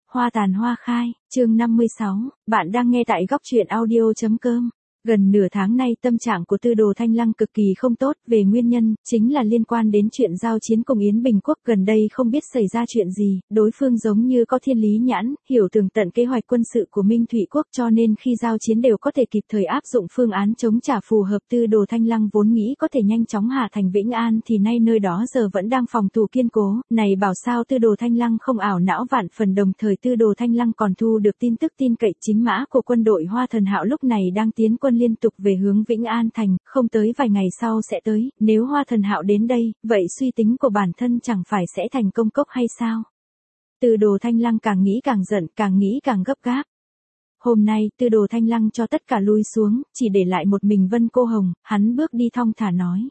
Hoa tàn hoa khai, chương 56, bạn đang nghe tại góc truyện audio.com. Gần nửa tháng nay tâm trạng của Tư Đồ Thanh Lăng cực kỳ không tốt, về nguyên nhân, chính là liên quan đến chuyện giao chiến cùng Yến Bình Quốc. Gần đây không biết xảy ra chuyện gì, đối phương giống như có thiên lý nhãn, hiểu tường tận kế hoạch quân sự của Minh Thụy Quốc, cho nên khi giao chiến đều có thể kịp thời áp dụng phương án chống trả phù hợp. Tư Đồ Thanh Lăng vốn nghĩ có thể nhanh chóng hạ thành Vĩnh An thì nay nơi đó giờ vẫn đang phòng thủ kiên cố, này bảo sao Tư Đồ Thanh Lăng không ảo não vạn phần. Đồng thời Tư Đồ Thanh Lăng còn thu được tin tức tin cậy chính mã của quân đội Hoa Thần Hạo lúc này đang tiến quân liên tục về hướng Vĩnh An thành, không tới vài ngày sau sẽ tới. Nếu Hoa Thần Hạo đến đây, vậy suy tính của bản thân chẳng phải sẽ thành công cốc hay sao? Tư Đồ Thanh Lăng càng nghĩ càng giận, càng nghĩ càng gấp gáp. Hôm nay, Tư Đồ Thanh Lăng cho tất cả lui xuống, chỉ để lại một mình Vân Cô Hồng. Hắn bước đi thong thả nói: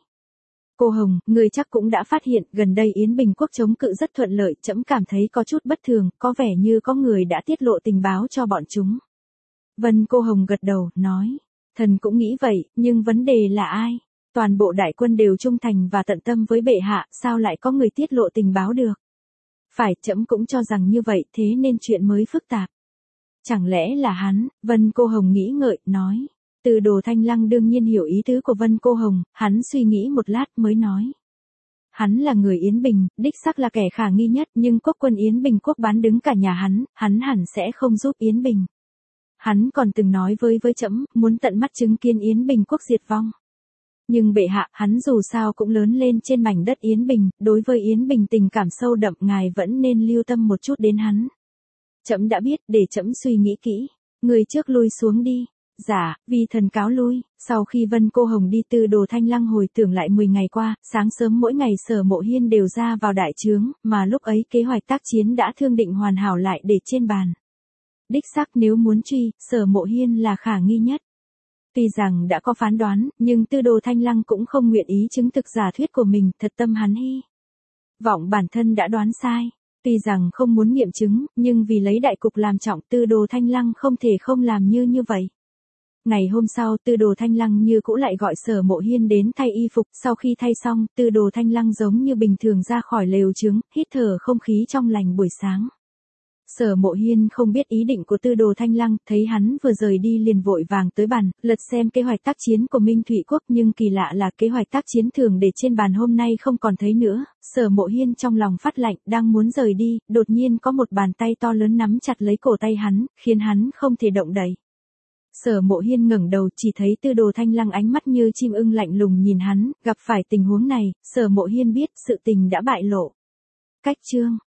Cô Hồng, người chắc cũng đã phát hiện, gần đây Yến Bình Quốc chống cự rất thuận lợi, trẫm cảm thấy có chút bất thường, có vẻ như có người đã tiết lộ tình báo cho bọn chúng. Vân Cô Hồng gật đầu, nói: Thần cũng nghĩ vậy, nhưng vấn đề là ai? Toàn bộ đại quân đều trung thành và tận tâm với bệ hạ, sao lại có người tiết lộ tình báo được? Phải, trẫm cũng cho rằng như vậy, thế nên chuyện mới phức tạp. Chẳng lẽ là hắn? Vân Cô Hồng nghĩ ngợi, nói. Tư Đồ Thanh Lăng đương nhiên hiểu ý tứ của Vân Cô Hồng, hắn suy nghĩ một lát mới nói. Hắn là người Yến Bình, đích xác là kẻ khả nghi nhất, nhưng quốc quân Yến Bình Quốc bán đứng cả nhà hắn hẳn sẽ không giúp Yến Bình. Hắn còn từng nói với trẫm, muốn tận mắt chứng kiến Yến Bình Quốc diệt vong. Nhưng bệ hạ, hắn dù sao cũng lớn lên trên mảnh đất Yến Bình, đối với Yến Bình tình cảm sâu đậm, ngài vẫn nên lưu tâm một chút đến hắn. Trẫm đã biết, để trẫm suy nghĩ kỹ. Người trước lui xuống đi. Dạ, vì thần cáo lui. Sau khi Vân Cô Hồng đi, Tư Đồ Thanh Lăng hồi tưởng lại 10 ngày qua, sáng sớm mỗi ngày Sở Mộ Hiên đều ra vào đại trướng, mà lúc ấy kế hoạch tác chiến đã thương định hoàn hảo lại để trên bàn. Đích xác nếu muốn truy, Sở Mộ Hiên là khả nghi nhất. Tuy rằng đã có phán đoán, nhưng Tư Đồ Thanh Lăng cũng không nguyện ý chứng thực giả thuyết của mình, thật tâm hắn hy vọng bản thân đã đoán sai. Tuy rằng không muốn nghiệm chứng, nhưng vì lấy đại cục làm trọng, Tư Đồ Thanh Lăng không thể không làm như vậy. Ngày hôm sau, Tư Đồ Thanh Lăng như cũ lại gọi Sở Mộ Hiên đến thay y phục, sau khi thay xong, Tư Đồ Thanh Lăng giống như bình thường ra khỏi lều trướng, hít thở không khí trong lành buổi sáng. Sở Mộ Hiên không biết ý định của Tư Đồ Thanh Lăng, thấy hắn vừa rời đi liền vội vàng tới bàn, lật xem kế hoạch tác chiến của Minh Thụy Quốc, nhưng kỳ lạ là kế hoạch tác chiến thường để trên bàn hôm nay không còn thấy nữa. Sở Mộ Hiên trong lòng phát lạnh, đang muốn rời đi, đột nhiên có một bàn tay to lớn nắm chặt lấy cổ tay hắn, khiến hắn không thể động đậy. Sở Mộ Hiên ngẩng đầu, chỉ thấy Tư Đồ Thanh Lăng ánh mắt như chim ưng lạnh lùng nhìn hắn. Gặp phải tình huống này, Sở Mộ Hiên biết sự tình đã bại lộ. Cách chương